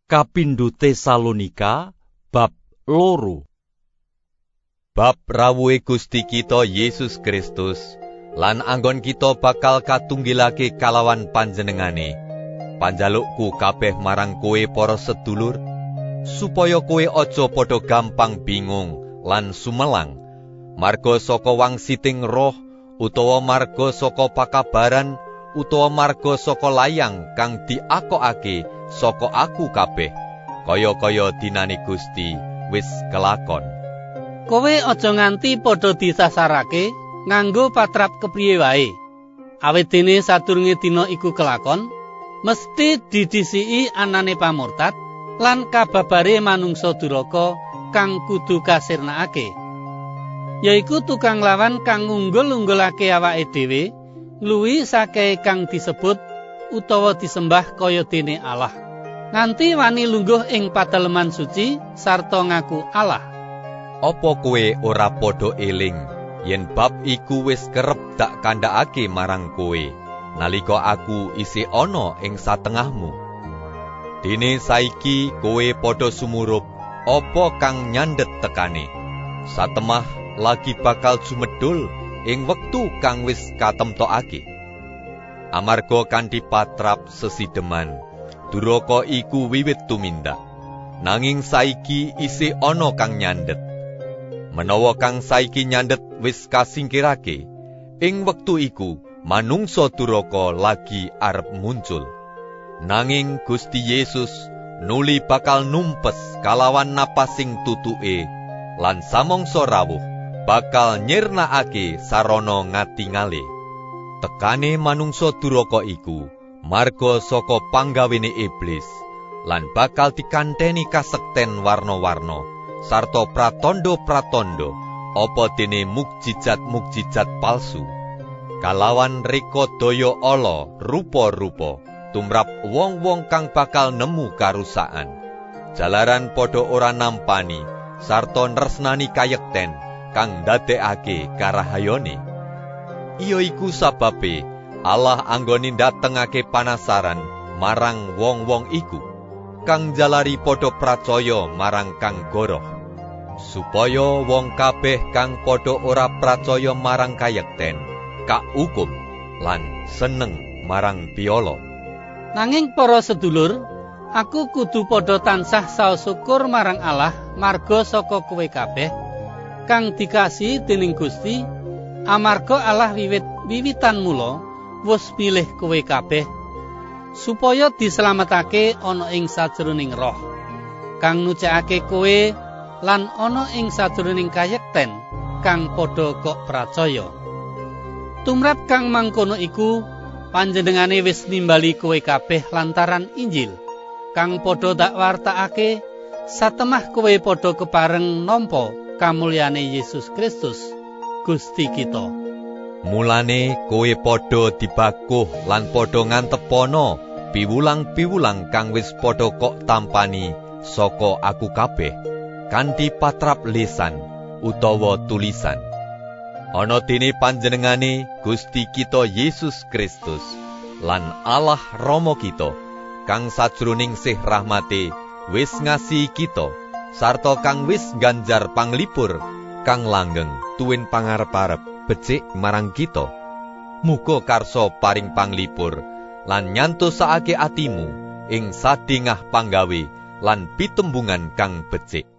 Kapindho Tesalonika bab 2. Bab rawuhe Gusti kita Yesus Kristus lan anggon kita bakal katunggilake kalawan panjenengane. Panjalukku kabeh marang kowe para sedulur, supaya kowe aja padha gampang bingung lan sumelang marga saka wangsiting roh utawa marga saka pakabaran utawa marga saka layang kang diakokake saka aku kabeh, kaya-kaya dinane Gusti wis kelakon. Kowe aja nganti padha disasarake nganggo patrap kepriye wae. Awit dene sadurunge dina iku kelakon, mesti didhisiki anane pamurtad lan kababare manungsa duraka kang kudu kasirnakake. Yaiku tukang lawan kang ngunggul-unggulake awake dhewe ngluwi sakehe kang disebut utawa disembah kaya dene Allah. Nganti wani lungguh ing padaleman suci sarta ngaku Allah. Apa kowe ora padha eling yen bab iku wis kerep dak kandhakake marang kowe nalika aku isih ana ing satengahmu? Dene saiki kowe padha sumurup apa kang nyandhet tekane. Satemah lagi bakal jumedhul ing wektu kang wis katemtokake. Amarga kanthi patrap sesideman, duraka iku wiwit tumindak. Nanging saiki isih ana kang nyandhet. Menawa kang saiki nyandhet wis kasingkirake, ing wektu iku manungsa duraka lagi arep muncul. Nanging Gusti Yesus nuli bakal numpes kalawan napasing tutuke lan samangsa rawuh bakal nyirnakake sarana ngatingale. Tekane manungsa duraka iku marga saka panggawene iblis lan bakal dikanteni kasekten warna-warna sarta pratandha-pratandha apa dene mukjizat-mukjizat palsu. Kalawan reka daya ala rupa-rupa tumrap wong-wong kang bakal nemu karusakan. Jalaran padha ora nampani sarta nresnani kayekten kang ndadekake karahayane. Iya iku sababe Allah anggone ndatengake panasaran marang wong-wong iku, kang jalari padha pracaya marang kang goroh, supaya wong kabeh kang padha ora pracaya marang kayekten kaukum lan seneng marang piyala. Nanging para sedulur, aku kudu padha tansah saos syukur marang Allah marga saka kowe kabeh kang dikasihi dening Gusti, amarga Allah wiwitan mula wis milih kowe kabeh supaya dislametake ana ing sajroning roh kang nucekake kowe lan ana ing sajroning kayekten kang padha kok pracaya. Tumrap kang mangkono iku panjenengane wis nimbali kowe kabeh lantaran Injil kang padha dak wartakake satemah kowe padha kepareng nampa kamulyane Yesus Kristus Gusti kita. Mulane kowe padha dibakuh lan padha ngantepana piwulang-piwulang kang wis padha kok tampani saka aku kabeh kanthi patrap lisan utawa tulisan. Ana dene panjenengane Gusti kita Yesus Kristus lan Allah Rama kita kang sajroning sih rahmate wis ngasihi kita sarta kang wis ganjar panglipur kang langgeng tuwin pangarep-arep becik marang kita. Muga karsa paring panglipur lan nyantosake atimu ing sadengah panggawe lan pitembungan kang becik.